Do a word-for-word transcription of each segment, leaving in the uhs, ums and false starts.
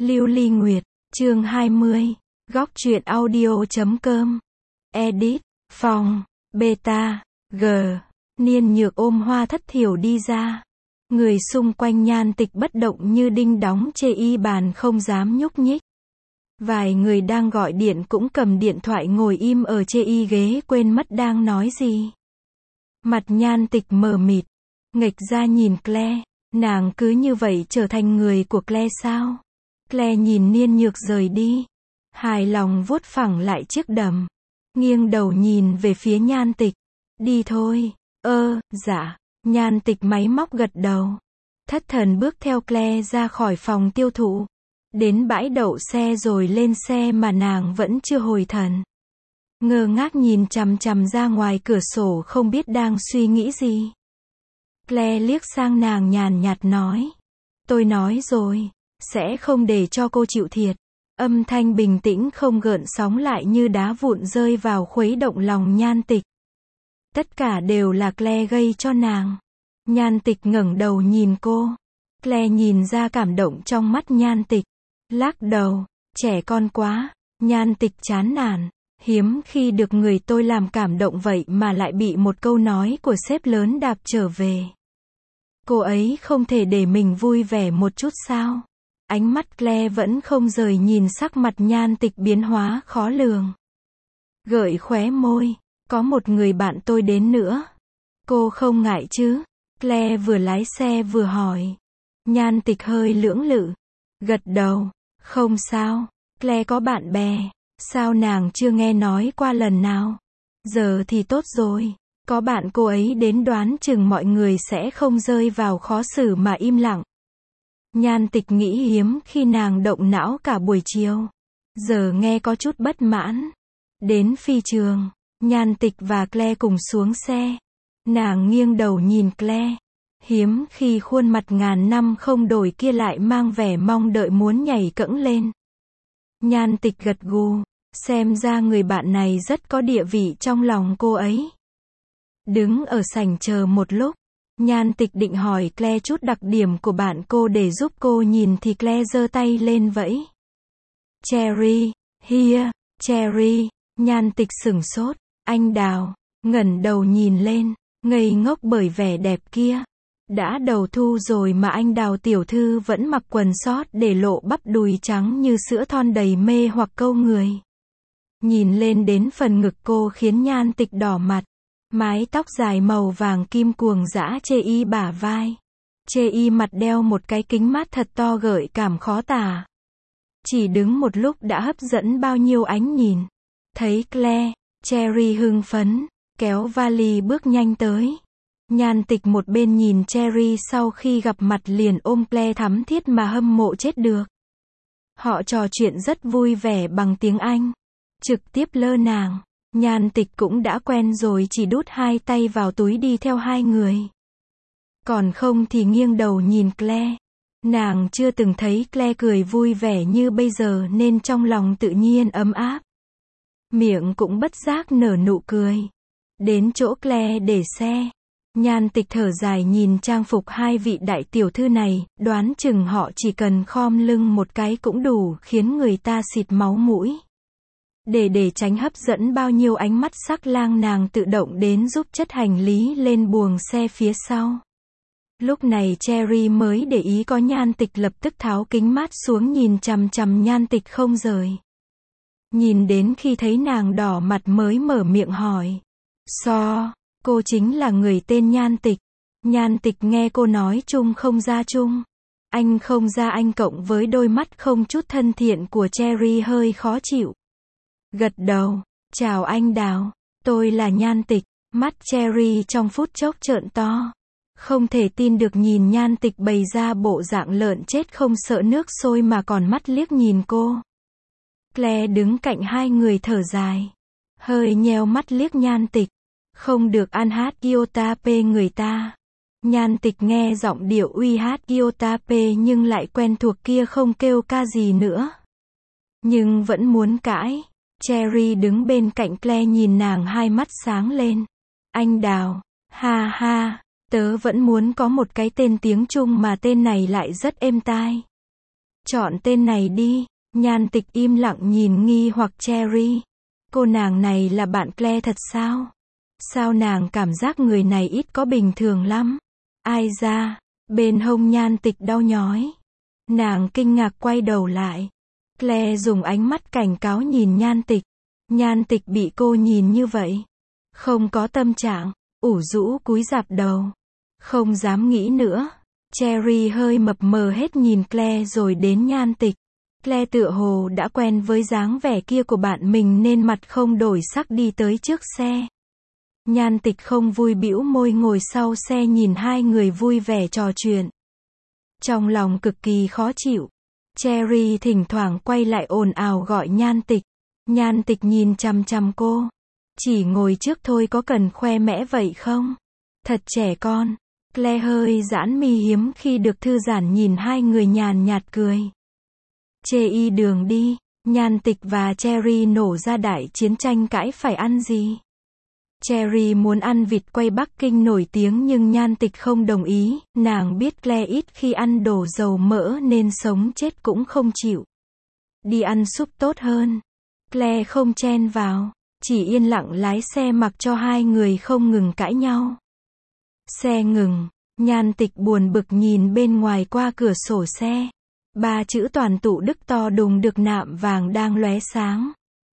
Lưu Ly Nguyệt, chương hai mươi, góc truyện audio.com, edit, phòng, beta, g, Niên Nhược ôm Hoa Thất Thiểu đi ra. Người xung quanh Nhan Tịch bất động như đinh đóng chê y bàn không dám nhúc nhích. Vài người đang gọi điện cũng cầm điện thoại ngồi im ở chê y ghế quên mất đang nói gì. Mặt Nhan Tịch mờ mịt, nghệch ra nhìn Claire, nàng cứ như vậy trở thành người của Claire sao? Claire nhìn Niên Nhược rời đi, hài lòng vuốt phẳng lại chiếc đầm, nghiêng đầu nhìn về phía Nhan Tịch, đi thôi, ơ, dạ, Nhan Tịch máy móc gật đầu, thất thần bước theo Claire ra khỏi phòng tiêu thụ, đến bãi đậu xe rồi lên xe mà nàng vẫn chưa hồi thần. Ngơ ngác nhìn chằm chằm ra ngoài cửa sổ không biết đang suy nghĩ gì. Claire liếc sang nàng nhàn nhạt nói, tôi nói rồi, sẽ không để cho cô chịu thiệt. Âm thanh bình tĩnh không gợn sóng lại như đá vụn rơi vào khuấy động lòng Nhan Tịch. Tất cả đều là Claire gây cho nàng. Nhan Tịch ngẩng đầu nhìn cô. Claire nhìn ra cảm động trong mắt Nhan Tịch. Lắc đầu, trẻ con quá. Nhan Tịch chán nản. Hiếm khi được người tôi làm cảm động vậy mà lại bị một câu nói của sếp lớn đạp trở về. Cô ấy không thể để mình vui vẻ một chút sao? Ánh mắt Claire vẫn không rời nhìn sắc mặt Nhan Tịch biến hóa khó lường. Gợi khóe môi, có một người bạn tôi đến nữa. Cô không ngại chứ? Claire vừa lái xe vừa hỏi. Nhan Tịch hơi lưỡng lự, gật đầu, không sao. Claire có bạn bè, sao nàng chưa nghe nói qua lần nào? Giờ thì tốt rồi, có bạn cô ấy đến đoán chừng mọi người sẽ không rơi vào khó xử mà im lặng. Nhan Tịch nghĩ hiếm khi nàng động não cả buổi chiều. Giờ nghe có chút bất mãn. Đến phi trường, Nhan Tịch và Claire cùng xuống xe. Nàng nghiêng đầu nhìn Claire. Hiếm khi khuôn mặt ngàn năm không đổi kia lại mang vẻ mong đợi muốn nhảy cẫng lên. Nhan Tịch gật gù, xem ra người bạn này rất có địa vị trong lòng cô ấy. Đứng ở sảnh chờ một lúc, Nhan Tịch định hỏi Claire chút đặc điểm của bạn cô để giúp cô nhìn thì Claire giơ tay lên vẫy. Cherry, here, Cherry. Nhan Tịch sửng sốt, anh Đào, ngẩng đầu nhìn lên, ngây ngốc bởi vẻ đẹp kia. Đã đầu thu rồi mà anh Đào tiểu thư vẫn mặc quần sót để lộ bắp đùi trắng như sữa thon đầy mê hoặc câu người. Nhìn lên đến phần ngực cô khiến Nhan Tịch đỏ mặt. Mái tóc dài màu vàng kim cuồng dã chê y bả vai. Chê y mặt đeo một cái kính mát thật to gợi cảm khó tả. Chỉ đứng một lúc đã hấp dẫn bao nhiêu ánh nhìn. Thấy Claire, Cherry hưng phấn, kéo vali bước nhanh tới. Nhan Tịch một bên nhìn Cherry sau khi gặp mặt liền ôm Claire thắm thiết mà hâm mộ chết được. Họ trò chuyện rất vui vẻ bằng tiếng Anh. Trực tiếp lơ nàng. Nhan Tịch cũng đã quen rồi chỉ đút hai tay vào túi đi theo hai người. Còn không thì nghiêng đầu nhìn Claire. Nàng chưa từng thấy Claire cười vui vẻ như bây giờ nên trong lòng tự nhiên ấm áp. Miệng cũng bất giác nở nụ cười. Đến chỗ Claire để xe. Nhan Tịch thở dài nhìn trang phục hai vị đại tiểu thư này, đoán chừng họ chỉ cần khom lưng một cái cũng đủ khiến người ta xịt máu mũi. Để để tránh hấp dẫn bao nhiêu ánh mắt sắc lang nàng tự động đến giúp chất hành lý lên buồng xe phía sau. Lúc này Cherry mới để ý có Nhan Tịch lập tức tháo kính mát xuống nhìn chằm chằm Nhan Tịch không rời. Nhìn đến khi thấy nàng đỏ mặt mới mở miệng hỏi. So, cô chính là người tên Nhan Tịch. Nhan Tịch nghe cô nói chung không ra chung. Anh không ra anh cộng với đôi mắt không chút thân thiện của Cherry hơi khó chịu. Gật đầu, chào anh Đào, tôi là Nhan Tịch. Mắt Cherry trong phút chốc trợn to. Không thể tin được nhìn Nhan Tịch bày ra bộ dạng lợn chết không sợ nước sôi mà còn mắt liếc nhìn cô. Claire đứng cạnh hai người thở dài. Hơi nheo mắt liếc Nhan Tịch. Không được ăn hát Yotape người ta. Nhan Tịch nghe giọng điệu uy hát Yotape nhưng lại quen thuộc kia không kêu ca gì nữa. Nhưng vẫn muốn cãi. Cherry đứng bên cạnh Claire nhìn nàng hai mắt sáng lên. Anh Đào, ha ha, tớ vẫn muốn có một cái tên tiếng Trung mà tên này lại rất êm tai. Chọn tên này đi. Nhan Tịch im lặng nhìn nghi hoặc Cherry. Cô nàng này là bạn Claire thật sao? Sao nàng cảm giác người này ít có bình thường lắm? Ai ra? Bên hông Nhan Tịch đau nhói. Nàng kinh ngạc quay đầu lại. Claire dùng ánh mắt cảnh cáo nhìn Nhan Tịch. Nhan Tịch bị cô nhìn như vậy, không có tâm trạng, ủ rũ cúi rạp đầu. Không dám nghĩ nữa. Cherry hơi mập mờ hết nhìn Claire rồi đến Nhan Tịch. Claire tựa hồ đã quen với dáng vẻ kia của bạn mình nên mặt không đổi sắc đi tới trước xe. Nhan Tịch không vui bĩu môi ngồi sau xe nhìn hai người vui vẻ trò chuyện. Trong lòng cực kỳ khó chịu. Cherry thỉnh thoảng quay lại ồn ào gọi Nhan Tịch. Nhan Tịch nhìn chằm chằm cô. Chỉ ngồi trước thôi có cần khoe mẽ vậy không? Thật trẻ con. Claire hơi giãn mi hiếm khi được thư giãn nhìn hai người nhàn nhạt cười. Chê y đường đi. Nhan Tịch và Cherry nổ ra đại chiến tranh cãi phải ăn gì. Cherry muốn ăn vịt quay Bắc Kinh nổi tiếng nhưng Nhan Tịch không đồng ý. Nàng biết Claire ít khi ăn đồ dầu mỡ nên sống chết cũng không chịu. Đi ăn súp tốt hơn. Claire không chen vào, chỉ yên lặng lái xe mặc cho hai người không ngừng cãi nhau. Xe ngừng, Nhan Tịch buồn bực nhìn bên ngoài qua cửa sổ xe. Ba chữ toàn tụ Đức to đùng được nạm vàng đang lóe sáng.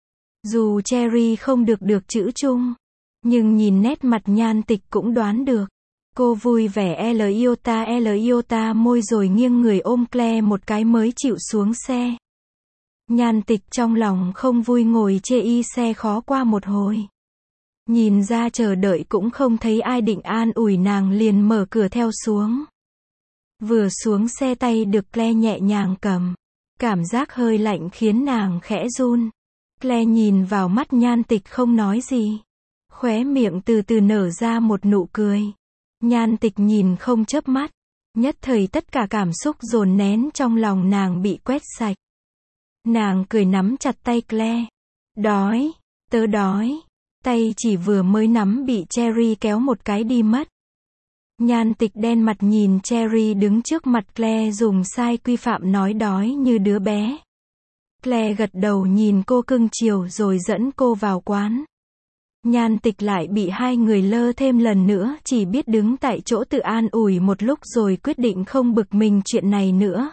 Dù Cherry không được được chữ chung, nhưng nhìn nét mặt Nhan Tịch cũng đoán được. Cô vui vẻ L iota L iota môi rồi nghiêng người ôm Claire một cái mới chịu xuống xe. Nhan Tịch trong lòng không vui ngồi chê y xe khó qua một hồi. Nhìn ra chờ đợi cũng không thấy ai định an ủi nàng liền mở cửa theo xuống. Vừa xuống xe tay được Claire nhẹ nhàng cầm. Cảm giác hơi lạnh khiến nàng khẽ run. Claire nhìn vào mắt Nhan Tịch không nói gì. Khóe miệng từ từ nở ra một nụ cười. Nhan Tịch nhìn không chớp mắt. Nhất thời tất cả cảm xúc dồn nén trong lòng nàng bị quét sạch. Nàng cười nắm chặt tay Claire. Đói, tớ đói. Tay chỉ vừa mới nắm bị Cherry kéo một cái đi mất. Nhan Tịch đen mặt nhìn Cherry đứng trước mặt Claire dùng sai quy phạm nói đói như đứa bé. Claire gật đầu nhìn cô cưng chiều rồi dẫn cô vào quán. Nhan Tịch lại bị hai người lơ thêm lần nữa, chỉ biết đứng tại chỗ tự an ủi một lúc rồi quyết định không bực mình chuyện này nữa.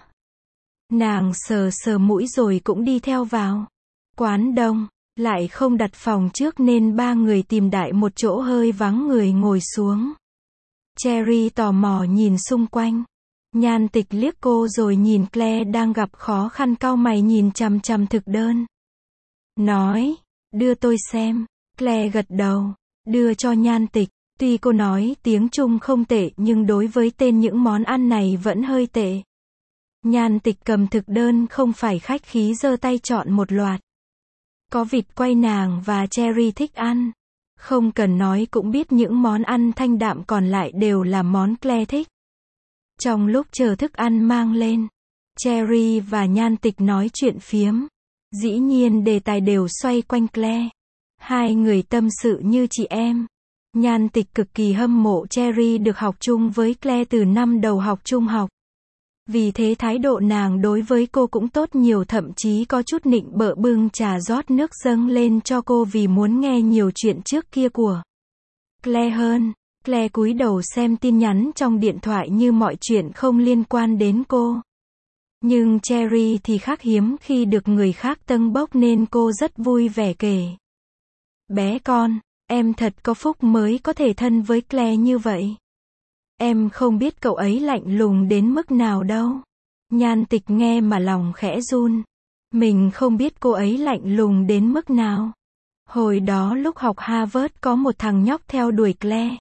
Nàng sờ sờ mũi rồi cũng đi theo vào. Quán đông, lại không đặt phòng trước nên ba người tìm đại một chỗ hơi vắng người ngồi xuống. Cherry tò mò nhìn xung quanh. Nhan Tịch liếc cô rồi nhìn Claire đang gặp khó khăn cau mày nhìn chằm chằm thực đơn. Nói, đưa tôi xem. Claire gật đầu, đưa cho Nhan Tịch. Tuy cô nói tiếng Trung không tệ nhưng đối với tên những món ăn này vẫn hơi tệ. Nhan Tịch cầm thực đơn không phải khách khí giơ tay chọn một loạt. Có vịt quay nàng và Cherry thích ăn. Không cần nói cũng biết những món ăn thanh đạm còn lại đều là món Claire thích. Trong lúc chờ thức ăn mang lên, Cherry và Nhan Tịch nói chuyện phiếm. Dĩ nhiên đề tài đều xoay quanh Claire. Hai người tâm sự như chị em. Nhan Tịch cực kỳ hâm mộ Cherry được học chung với Claire từ năm đầu học trung học. Vì thế thái độ nàng đối với cô cũng tốt nhiều, thậm chí có chút nịnh bợ bưng trà rót nước dâng lên cho cô vì muốn nghe nhiều chuyện trước kia của Claire hơn. Claire cúi đầu xem tin nhắn trong điện thoại như mọi chuyện không liên quan đến cô. Nhưng Cherry thì khác, hiếm khi được người khác tâng bốc nên cô rất vui vẻ kể. Bé con, em thật có phúc mới có thể thân với Claire như vậy. Em không biết cậu ấy lạnh lùng đến mức nào đâu. Nhan Tịch nghe mà lòng khẽ run. Mình không biết cô ấy lạnh lùng đến mức nào. Hồi đó lúc học Harvard có một thằng nhóc theo đuổi Claire.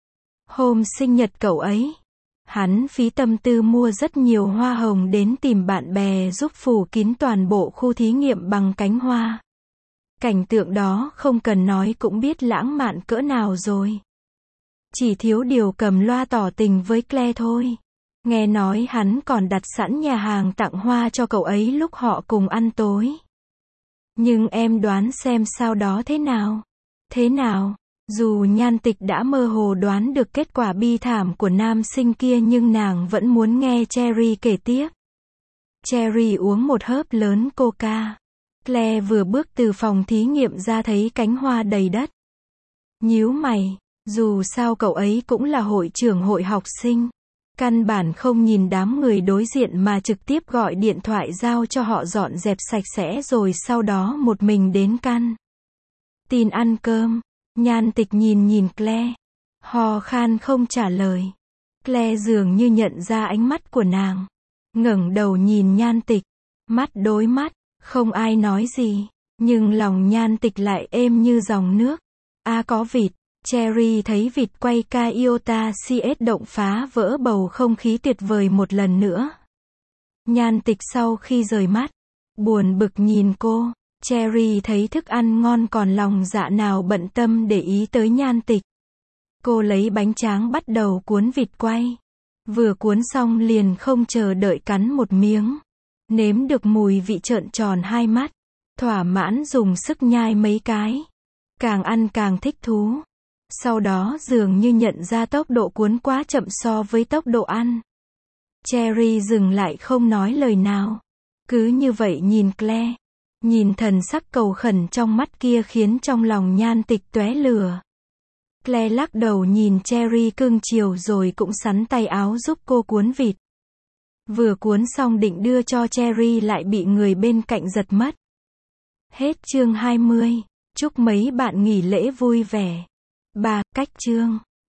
Hôm sinh nhật cậu ấy, hắn phí tâm tư mua rất nhiều hoa hồng đến tìm bạn bè giúp phủ kín toàn bộ khu thí nghiệm bằng cánh hoa. Cảnh tượng đó không cần nói cũng biết lãng mạn cỡ nào rồi. Chỉ thiếu điều cầm loa tỏ tình với Claire thôi. Nghe nói hắn còn đặt sẵn nhà hàng tặng hoa cho cậu ấy lúc họ cùng ăn tối. Nhưng em đoán xem sau đó thế nào? Thế nào? Dù Nhan Tịch đã mơ hồ đoán được kết quả bi thảm của nam sinh kia nhưng nàng vẫn muốn nghe Cherry kể tiếp. Cherry uống một hớp lớn coca. Claire vừa bước từ phòng thí nghiệm ra thấy cánh hoa đầy đất. Nhíu mày, dù sao cậu ấy cũng là hội trưởng hội học sinh. Căn bản không nhìn đám người đối diện mà trực tiếp gọi điện thoại giao cho họ dọn dẹp sạch sẽ rồi sau đó một mình đến căn tin ăn cơm. Nhan Tịch nhìn nhìn Claire, ho khan không trả lời. Claire dường như nhận ra ánh mắt của nàng, ngẩng đầu nhìn Nhan Tịch, mắt đối mắt, không ai nói gì, nhưng lòng Nhan Tịch lại êm như dòng nước. À có vịt. Cherry thấy vịt quay ca iota cs động phá vỡ bầu không khí tuyệt vời một lần nữa. Nhan Tịch sau khi rời mắt, buồn bực nhìn cô. Cherry thấy thức ăn ngon còn lòng dạ nào bận tâm để ý tới Nhan Tịch. Cô lấy bánh tráng bắt đầu cuốn vịt quay. Vừa cuốn xong liền không chờ đợi cắn một miếng. Nếm được mùi vị trợn tròn hai mắt. Thỏa mãn dùng sức nhai mấy cái. Càng ăn càng thích thú. Sau đó dường như nhận ra tốc độ cuốn quá chậm so với tốc độ ăn. Cherry dừng lại không nói lời nào. Cứ như vậy nhìn Claire. Nhìn thần sắc cầu khẩn trong mắt kia khiến trong lòng Nhan Tịch tóe lửa. Claire lắc đầu nhìn Cherry cưng chiều rồi cũng xắn tay áo giúp cô cuốn vịt. Vừa cuốn xong định đưa cho Cherry lại bị người bên cạnh giật mất. Hết chương hai mươi. Chúc mấy bạn nghỉ lễ vui vẻ. ba. Cách chương